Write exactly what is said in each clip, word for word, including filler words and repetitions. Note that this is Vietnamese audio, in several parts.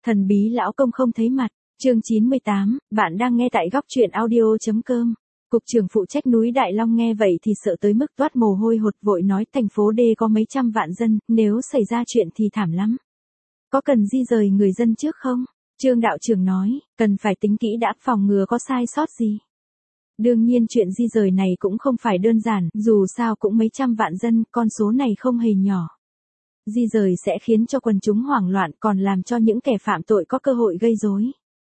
Thần bí lão công không thấy mặt, chương chín mươi tám, bạn đang nghe tại góc truyện audio.com. Cục trưởng phụ trách núi Đại Long nghe vậy thì sợ tới mức toát mồ hôi hột, vội nói thành phố D có mấy trăm vạn dân, nếu xảy ra chuyện thì thảm lắm. Có cần di rời người dân trước không? Trương đạo trưởng nói, cần phải tính kỹ đã, phòng ngừa có sai sót gì. Đương nhiên chuyện di rời này cũng không phải đơn giản, dù sao cũng mấy trăm vạn dân, con số này không hề nhỏ. Di rời sẽ khiến cho quần chúng hoảng loạn, còn làm cho những kẻ phạm tội có cơ hội gây rối.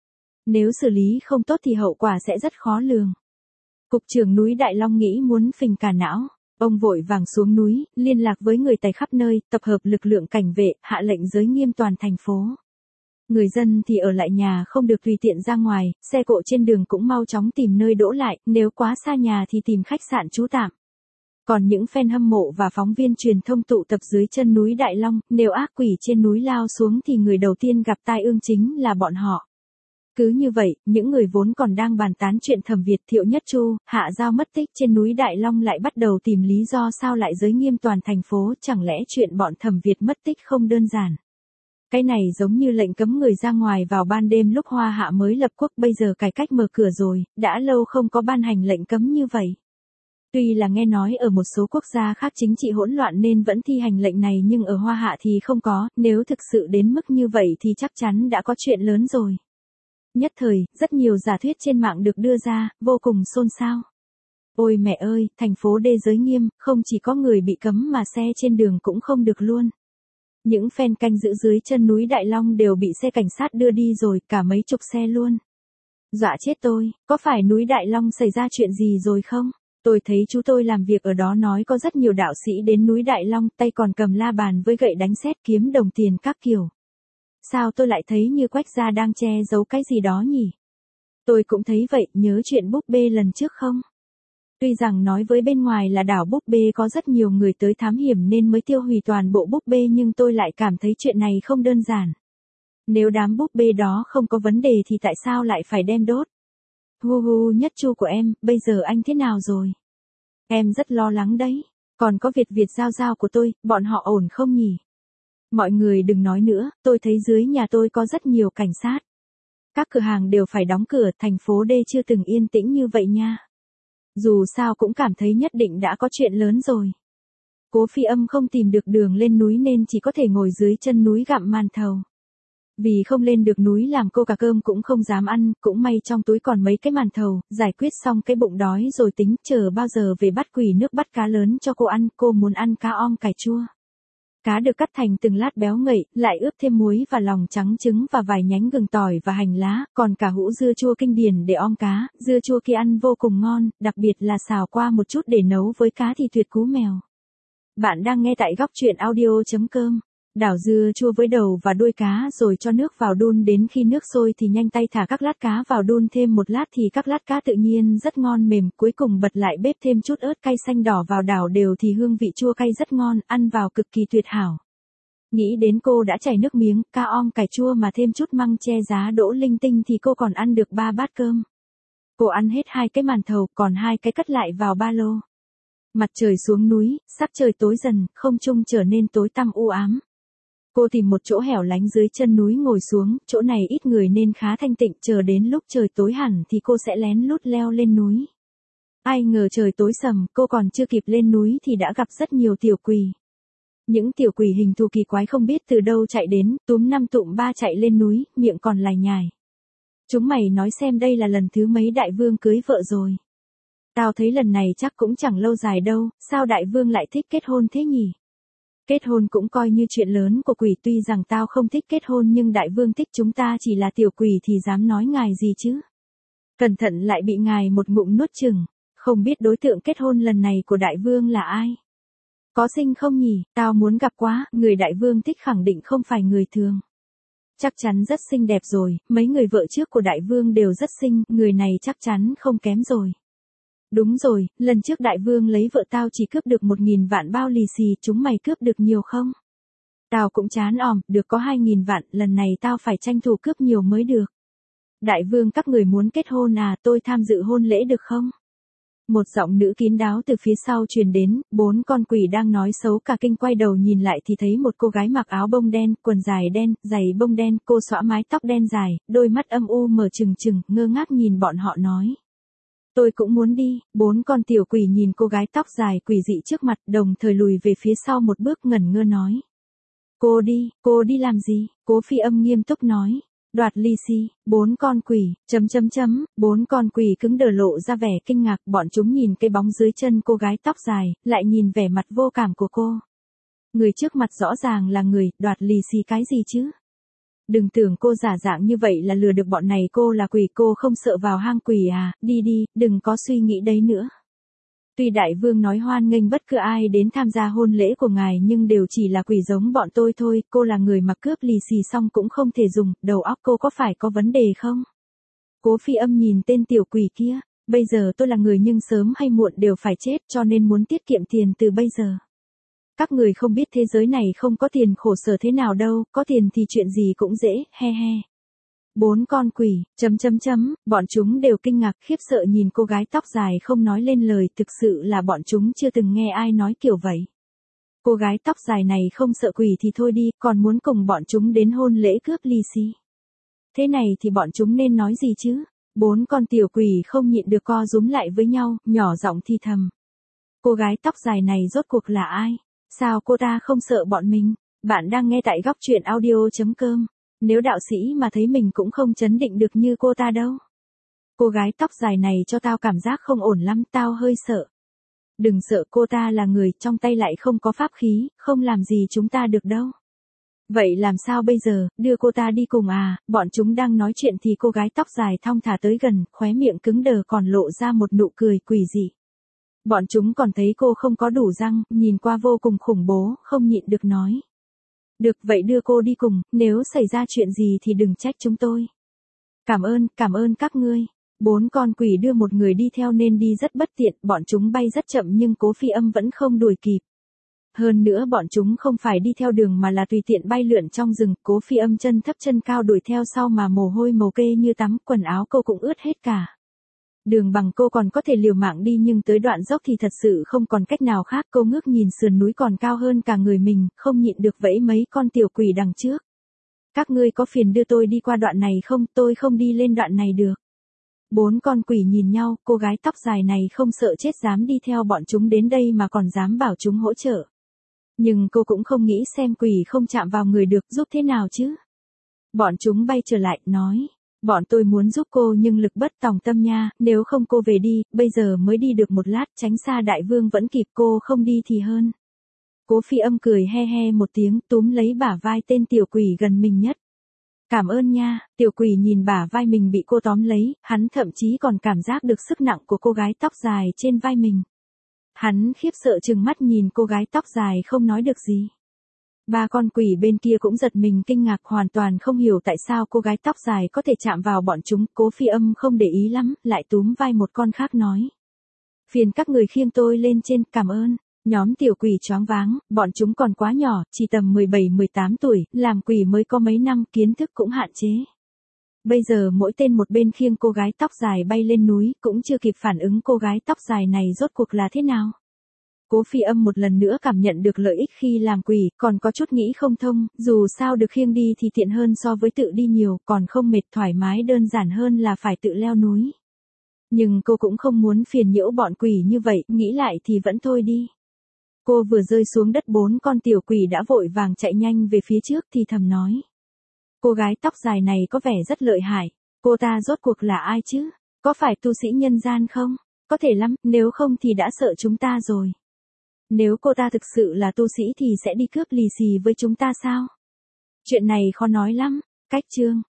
Nếu xử lý không tốt thì hậu quả sẽ rất khó lường. Cục trưởng núi Đại Long nghĩ muốn phình cả não. Ông vội vàng xuống núi, liên lạc với người tài khắp nơi, tập hợp lực lượng cảnh vệ, hạ lệnh giới nghiêm toàn thành phố. Người dân thì ở lại nhà, không được tùy tiện ra ngoài, xe cộ trên đường cũng mau chóng tìm nơi đỗ lại, nếu quá xa nhà thì tìm khách sạn trú tạm. Còn những fan hâm mộ và phóng viên truyền thông tụ tập dưới chân núi Đại Long, nếu ác quỷ trên núi lao xuống thì người đầu tiên gặp tai ương chính là bọn họ. Cứ như vậy, những người vốn còn đang bàn tán chuyện Thẩm Việt, Thiệu Nhất Chu, Hạ Giao mất tích trên núi Đại Long lại bắt đầu tìm lý do sao lại giới nghiêm toàn thành phố, chẳng lẽ chuyện bọn Thẩm Việt mất tích không đơn giản. Cái này giống như lệnh cấm người ra ngoài vào ban đêm lúc Hoa Hạ mới lập quốc, bây giờ cải cách mở cửa rồi, đã lâu không có ban hành lệnh cấm như vậy. Tuy là nghe nói ở một số quốc gia khác chính trị hỗn loạn nên vẫn thi hành lệnh này, nhưng ở Hoa Hạ thì không có, nếu thực sự đến mức như vậy thì chắc chắn đã có chuyện lớn rồi. Nhất thời, rất nhiều giả thuyết trên mạng được đưa ra, vô cùng xôn xao. Ôi mẹ ơi, thành phố D giới nghiêm, không chỉ có người bị cấm mà xe trên đường cũng không được luôn. Những fan canh giữ dưới chân núi Đại Long đều bị xe cảnh sát đưa đi rồi, cả mấy chục xe luôn. Dọa chết tôi, có phải núi Đại Long xảy ra chuyện gì rồi không? Tôi thấy chú tôi làm việc ở đó nói có rất nhiều đạo sĩ đến núi Đại Long, tay còn cầm la bàn với gậy đánh sét, kiếm đồng tiền các kiểu. Sao tôi lại thấy như Quách gia đang che giấu cái gì đó nhỉ? Tôi cũng thấy vậy, nhớ chuyện búp bê lần trước không? Tuy rằng nói với bên ngoài là đảo búp bê có rất nhiều người tới thám hiểm nên mới tiêu hủy toàn bộ búp bê, nhưng tôi lại cảm thấy chuyện này không đơn giản. Nếu đám búp bê đó không có vấn đề thì tại sao lại phải đem đốt? Hu hu, Nhất Chu của em, bây giờ anh thế nào rồi? Em rất lo lắng đấy. Còn có Việt Việt Giao Giao của tôi, bọn họ ổn không nhỉ? Mọi người đừng nói nữa, tôi thấy dưới nhà tôi có rất nhiều cảnh sát. Các cửa hàng đều phải đóng cửa, thành phố D chưa từng yên tĩnh như vậy nha. Dù sao cũng cảm thấy nhất định đã có chuyện lớn rồi. Cố Phi Âm không tìm được đường lên núi nên chỉ có thể ngồi dưới chân núi gặm màn thầu. Vì không lên được núi làm cô cả cơm cũng không dám ăn, cũng may trong túi còn mấy cái màn thầu, giải quyết xong cái bụng đói rồi tính chờ bao giờ về bắt quỷ nước bắt cá lớn cho cô ăn, cô muốn ăn cá om cải chua. Cá được cắt thành từng lát béo ngậy, lại ướp thêm muối và lòng trắng trứng và vài nhánh gừng tỏi và hành lá, còn cả hũ dưa chua kinh điển để om cá, dưa chua kia ăn vô cùng ngon, đặc biệt là xào qua một chút để nấu với cá thì tuyệt cú mèo. Bạn đang nghe tại góc truyện audio.com. Đảo dưa chua với đầu và đuôi cá rồi cho nước vào đun, đến khi nước sôi thì nhanh tay thả các lát cá vào đun thêm một lát thì các lát cá tự nhiên rất ngon mềm, cuối cùng bật lại bếp thêm chút ớt cay xanh đỏ vào đảo đều thì hương vị chua cay rất ngon, ăn vào cực kỳ tuyệt hảo. Nghĩ đến cô đã chảy nước miếng, cá om cải chua mà thêm chút măng che giá đỗ linh tinh thì cô còn ăn được ba bát cơm. Cô ăn hết hai cái màn thầu, còn hai cái cất lại vào ba lô. Mặt trời xuống núi, sắc trời tối dần, không trung trở nên tối tăm u ám. Cô tìm một chỗ hẻo lánh dưới chân núi ngồi xuống, chỗ này ít người nên khá thanh tịnh, chờ đến lúc trời tối hẳn thì cô sẽ lén lút leo lên núi. Ai ngờ trời tối sầm, cô còn chưa kịp lên núi thì đã gặp rất nhiều tiểu quỷ. Những tiểu quỷ hình thù kỳ quái không biết từ đâu chạy đến, túm năm tụm ba chạy lên núi, miệng còn lải nhải. Chúng mày nói xem đây là lần thứ mấy đại vương cưới vợ rồi. Tao thấy lần này chắc cũng chẳng lâu dài đâu, sao đại vương lại thích kết hôn thế nhỉ? Kết hôn cũng coi như chuyện lớn của quỷ, tuy rằng tao không thích kết hôn nhưng đại vương thích chúng ta chỉ là tiểu quỷ thì dám nói ngài gì chứ. Cẩn thận lại bị ngài một ngụm nuốt chừng, không biết đối tượng kết hôn lần này của đại vương là ai. Có xinh không nhỉ, tao muốn gặp quá, người đại vương thích khẳng định không phải người thường. Chắc chắn rất xinh đẹp rồi, mấy người vợ trước của đại vương đều rất xinh, người này chắc chắn không kém rồi. Đúng rồi, lần trước đại vương lấy vợ tao chỉ cướp được một nghìn vạn bao lì xì, chúng mày cướp được nhiều không? Tao cũng chán òm, được có hai nghìn vạn, lần này tao phải tranh thủ cướp nhiều mới được. Đại vương các người muốn kết hôn à, tôi tham dự hôn lễ được không? Một giọng nữ kín đáo từ phía sau truyền đến, bốn con quỷ đang nói xấu cả kinh quay đầu nhìn lại thì thấy một cô gái mặc áo bông đen, quần dài đen, giày bông đen, cô xõa mái tóc đen dài, đôi mắt âm u mở trừng trừng, ngơ ngác nhìn bọn họ nói. Tôi cũng muốn đi, bốn con tiểu quỷ nhìn cô gái tóc dài quỷ dị trước mặt, đồng thời lùi về phía sau một bước ngẩn ngơ nói. Cô đi, cô đi làm gì? Cố Phi Âm nghiêm túc nói. Đoạt lì xì, bốn con quỷ, chấm chấm chấm, bốn con quỷ cứng đờ lộ ra vẻ kinh ngạc, bọn chúng nhìn cái bóng dưới chân cô gái tóc dài, lại nhìn vẻ mặt vô cảm của cô. Người trước mặt rõ ràng là người, đoạt lì xì cái gì chứ? Đừng tưởng cô giả dạng như vậy là lừa được bọn này, cô là quỷ, cô không sợ vào hang quỷ à, đi đi, đừng có suy nghĩ đấy nữa. Tuy đại vương nói hoan nghênh bất cứ ai đến tham gia hôn lễ của ngài nhưng đều chỉ là quỷ giống bọn tôi thôi, cô là người mà cướp lì xì xong cũng không thể dùng, đầu óc cô có phải có vấn đề không? Cố Phi Âm nhìn tên tiểu quỷ kia, bây giờ tôi là người nhưng sớm hay muộn đều phải chết cho nên muốn tiết kiệm tiền từ bây giờ. Các người không biết thế giới này không có tiền khổ sở thế nào đâu, có tiền thì chuyện gì cũng dễ, he he. Bốn con quỷ, chấm chấm chấm, bọn chúng đều kinh ngạc khiếp sợ nhìn cô gái tóc dài không nói lên lời, thực sự là bọn chúng chưa từng nghe ai nói kiểu vậy. Cô gái tóc dài này không sợ quỷ thì thôi đi, còn muốn cùng bọn chúng đến hôn lễ cướp lì xì. Thế này thì bọn chúng nên nói gì chứ? Bốn con tiểu quỷ không nhịn được co rúm lại với nhau, nhỏ giọng thi thầm. Cô gái tóc dài này rốt cuộc là ai? Sao cô ta không sợ bọn mình? Bạn đang nghe tại góc truyện audio chấm com. Nếu đạo sĩ mà thấy mình cũng không chấn định được như cô ta đâu. Cô gái tóc dài này cho tao cảm giác không ổn lắm, tao hơi sợ. Đừng sợ, cô ta là người, trong tay lại không có pháp khí, không làm gì chúng ta được đâu. Vậy làm sao bây giờ, đưa cô ta đi cùng à? Bọn chúng đang nói chuyện thì cô gái tóc dài thong thả tới gần, khóe miệng cứng đờ còn lộ ra một nụ cười quỷ dị. Bọn chúng còn thấy cô không có đủ răng, nhìn qua vô cùng khủng bố, không nhịn được nói. Được vậy đưa cô đi cùng, nếu xảy ra chuyện gì thì đừng trách chúng tôi. Cảm ơn, cảm ơn các ngươi. Bốn con quỷ đưa một người đi theo nên đi rất bất tiện, bọn chúng bay rất chậm nhưng Cố Phi Âm vẫn không đuổi kịp. Hơn nữa bọn chúng không phải đi theo đường mà là tùy tiện bay lượn trong rừng, Cố Phi Âm chân thấp chân cao đuổi theo sau mà mồ hôi mồ kê như tắm, quần áo cô cũng ướt hết cả. Đường bằng cô còn có thể liều mạng đi nhưng tới đoạn dốc thì thật sự không còn cách nào khác, cô ngước nhìn sườn núi còn cao hơn cả người mình, không nhịn được vẫy mấy con tiểu quỷ đằng trước. Các ngươi có phiền đưa tôi đi qua đoạn này không, tôi không đi lên đoạn này được. Bốn con quỷ nhìn nhau, cô gái tóc dài này không sợ chết dám đi theo bọn chúng đến đây mà còn dám bảo chúng hỗ trợ. Nhưng cô cũng không nghĩ xem quỷ không chạm vào người được giúp thế nào chứ. Bọn chúng bay trở lại, nói. Bọn tôi muốn giúp cô nhưng lực bất tòng tâm nha, nếu không cô về đi, bây giờ mới đi được một lát, tránh xa đại vương vẫn kịp, cô không đi thì hơn. Cố Phi Âm cười he he một tiếng, túm lấy bả vai tên tiểu quỷ gần mình nhất. Cảm ơn nha, tiểu quỷ nhìn bả vai mình bị cô tóm lấy, hắn thậm chí còn cảm giác được sức nặng của cô gái tóc dài trên vai mình. Hắn khiếp sợ trừng mắt nhìn cô gái tóc dài không nói được gì. Ba con quỷ bên kia cũng giật mình kinh ngạc, hoàn toàn không hiểu tại sao cô gái tóc dài có thể chạm vào bọn chúng. Cố Phi Âm không để ý lắm, lại túm vai một con khác nói. Phiền các người khiêng tôi lên trên, cảm ơn. Nhóm tiểu quỷ choáng váng, bọn chúng còn quá nhỏ, chỉ tầm mười bảy mười tám tuổi, làm quỷ mới có mấy năm, kiến thức cũng hạn chế. Bây giờ mỗi tên một bên khiêng cô gái tóc dài bay lên núi, cũng chưa kịp phản ứng cô gái tóc dài này rốt cuộc là thế nào. Cố Phi Âm một lần nữa cảm nhận được lợi ích khi làm quỷ, còn có chút nghĩ không thông, dù sao được khiêng đi thì tiện hơn so với tự đi nhiều, còn không mệt, thoải mái đơn giản hơn là phải tự leo núi. Nhưng cô cũng không muốn phiền nhiễu bọn quỷ như vậy, nghĩ lại thì vẫn thôi đi. Cô vừa rơi xuống đất bốn con tiểu quỷ đã vội vàng chạy nhanh về phía trước thì thầm nói. Cô gái tóc dài này có vẻ rất lợi hại, cô ta rốt cuộc là ai chứ? Có phải tu sĩ nhân gian không? Có thể lắm, nếu không thì đã sợ chúng ta rồi. Nếu cô ta thực sự là tu sĩ thì sẽ đi cướp lì xì với chúng ta sao? Chuyện này khó nói lắm. Cách chương